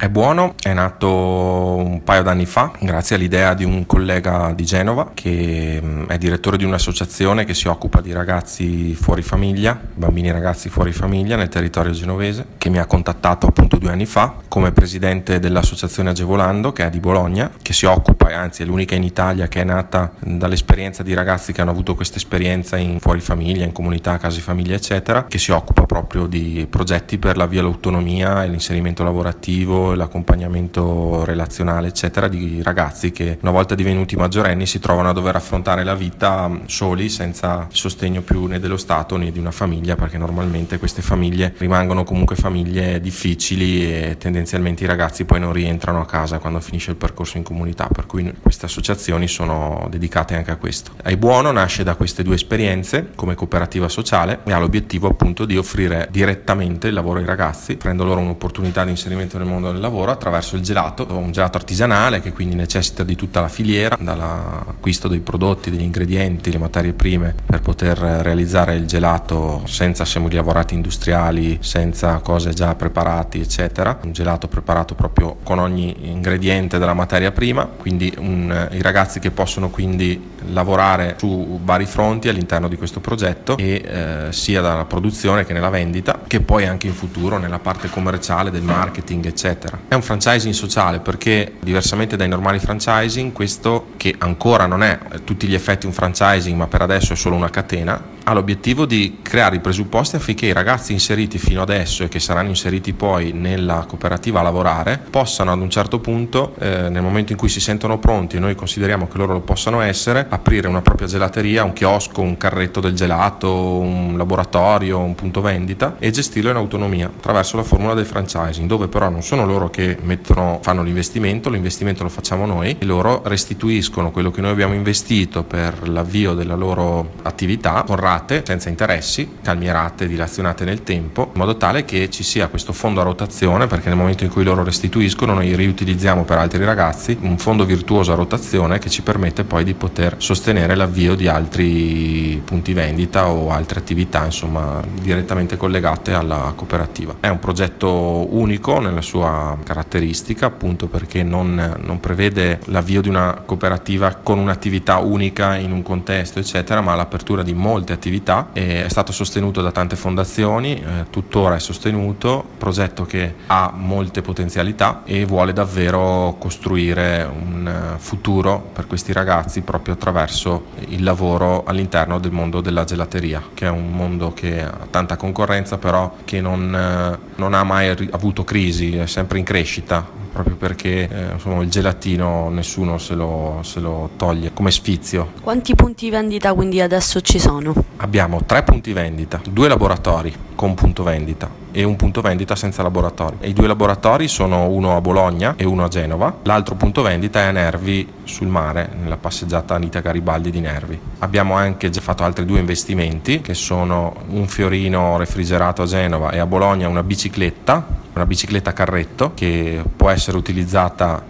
È buono, è nato un paio d'anni fa grazie all'idea di un collega di Genova che è direttore di un'associazione che si occupa di ragazzi fuori famiglia, bambini e ragazzi fuori famiglia nel territorio genovese, che mi ha contattato appunto 2 anni fa come presidente dell'associazione Agevolando, che è di Bologna, che si occupa, e anzi è l'unica in Italia che è nata dall'esperienza di ragazzi che hanno avuto questa esperienza in fuori famiglia, in comunità, case famiglia eccetera, che si occupa proprio di progetti per l'avvio all'autonomia e l'inserimento lavorativo, l'accompagnamento relazionale eccetera di ragazzi che una volta divenuti maggiorenni si trovano a dover affrontare la vita soli, senza il sostegno più né dello Stato né di una famiglia, perché normalmente queste famiglie rimangono comunque famiglie difficili e tendenzialmente i ragazzi poi non rientrano a casa quando finisce il percorso in comunità, per cui queste associazioni sono dedicate anche a questo. È Buono nasce da queste 2 esperienze come cooperativa sociale e ha l'obiettivo appunto di offrire direttamente il lavoro ai ragazzi, offrendo loro un'opportunità di inserimento nel mondo del lavoro attraverso il gelato, un gelato artigianale che quindi necessita di tutta la filiera, dall'acquisto dei prodotti, degli ingredienti, le materie prime per poter realizzare il gelato senza semilavorati industriali, senza cose già preparate eccetera, un gelato preparato proprio con ogni ingrediente della materia prima, quindi i ragazzi che possono quindi lavorare su vari fronti all'interno di questo progetto e sia dalla produzione che nella vendita, che poi anche in futuro nella parte commerciale del marketing eccetera. È un franchising sociale perché diversamente dai normali franchising, questo che ancora non è a tutti gli effetti un franchising ma per adesso è solo una catena, ha l'obiettivo di creare i presupposti affinché i ragazzi inseriti fino adesso e che saranno inseriti poi nella cooperativa a lavorare possano ad un certo punto, nel momento in cui si sentono pronti e noi consideriamo che loro lo possano essere, aprire una propria gelateria, un chiosco, un carretto del gelato, un laboratorio, un punto vendita e gestirlo in autonomia attraverso la formula del franchising, dove però non sono loro che fanno l'investimento lo facciamo noi e loro restituiscono quello che noi abbiamo investito per l'avvio della loro attività con rate senza interessi, calmierate, dilazionate nel tempo, in modo tale che ci sia questo fondo a rotazione, perché nel momento in cui loro restituiscono noi riutilizziamo per altri ragazzi un fondo virtuoso a rotazione che ci permette poi di poter sostenere l'avvio di altri punti vendita o altre attività insomma direttamente collegate alla cooperativa. È un progetto unico nella sua caratteristica, appunto perché non prevede l'avvio di una cooperativa con un'attività unica in un contesto eccetera, ma l'apertura di molte attività. È stato sostenuto da tante fondazioni, tuttora è sostenuto, progetto che ha molte potenzialità e vuole davvero costruire un futuro per questi ragazzi proprio attraverso il lavoro all'interno del mondo della gelateria, che è un mondo che ha tanta concorrenza però che non ha mai avuto crisi, è sempre in crescita, proprio perché insomma, il gelatino nessuno se lo toglie come sfizio. Quanti punti vendita quindi adesso ci sono? Abbiamo 3 punti vendita, 2 laboratori con punto vendita e un punto vendita senza laboratorio. E i 2 laboratori sono uno a Bologna e uno a Genova. L'altro punto vendita è a Nervi sul mare, nella passeggiata Anita Garibaldi di Nervi. Abbiamo anche già fatto altri 2 investimenti che sono un fiorino refrigerato a Genova e a Bologna una bicicletta carretto che può essere utilizzata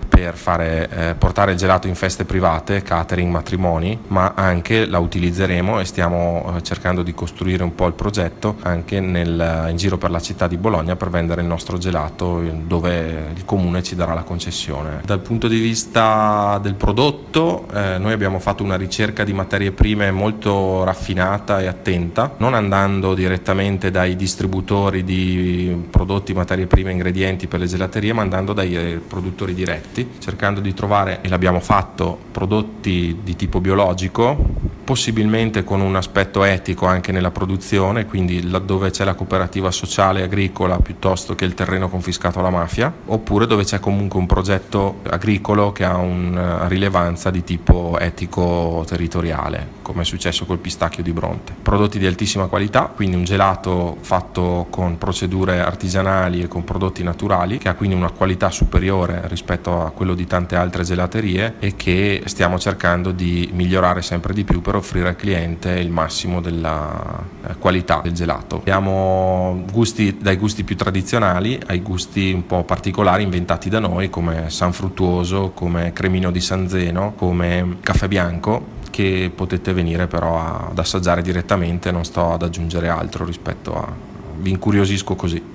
per portare il gelato in feste private, catering, matrimoni, ma anche la utilizzeremo e stiamo cercando di costruire un po' il progetto anche in giro per la città di Bologna per vendere il nostro gelato dove il comune ci darà la concessione. Dal punto di vista del prodotto noi abbiamo fatto una ricerca di materie prime molto raffinata e attenta, non andando direttamente dai distributori di prodotti, materie prime, ingredienti per le gelaterie, ma andando dai produttori diretti, cercando di trovare, e l'abbiamo fatto, prodotti di tipo biologico, possibilmente con un aspetto etico anche nella produzione, quindi laddove c'è la cooperativa sociale agricola piuttosto che il terreno confiscato alla mafia, oppure dove c'è comunque un progetto agricolo che ha una rilevanza di tipo etico territoriale, come è successo col pistacchio di Bronte. Prodotti di altissima qualità, quindi un gelato fatto con procedure artigianali e con prodotti naturali, che ha quindi una qualità superiore rispetto a quello di tante altre gelaterie e che stiamo cercando di migliorare sempre di più per offrire al cliente il massimo della qualità del gelato. Abbiamo dai gusti più tradizionali ai gusti un po' particolari inventati da noi, come San Fruttuoso, come Cremino di San Zeno, come Caffè Bianco, che potete venire però ad assaggiare direttamente, non sto ad aggiungere altro rispetto a... vi incuriosisco così.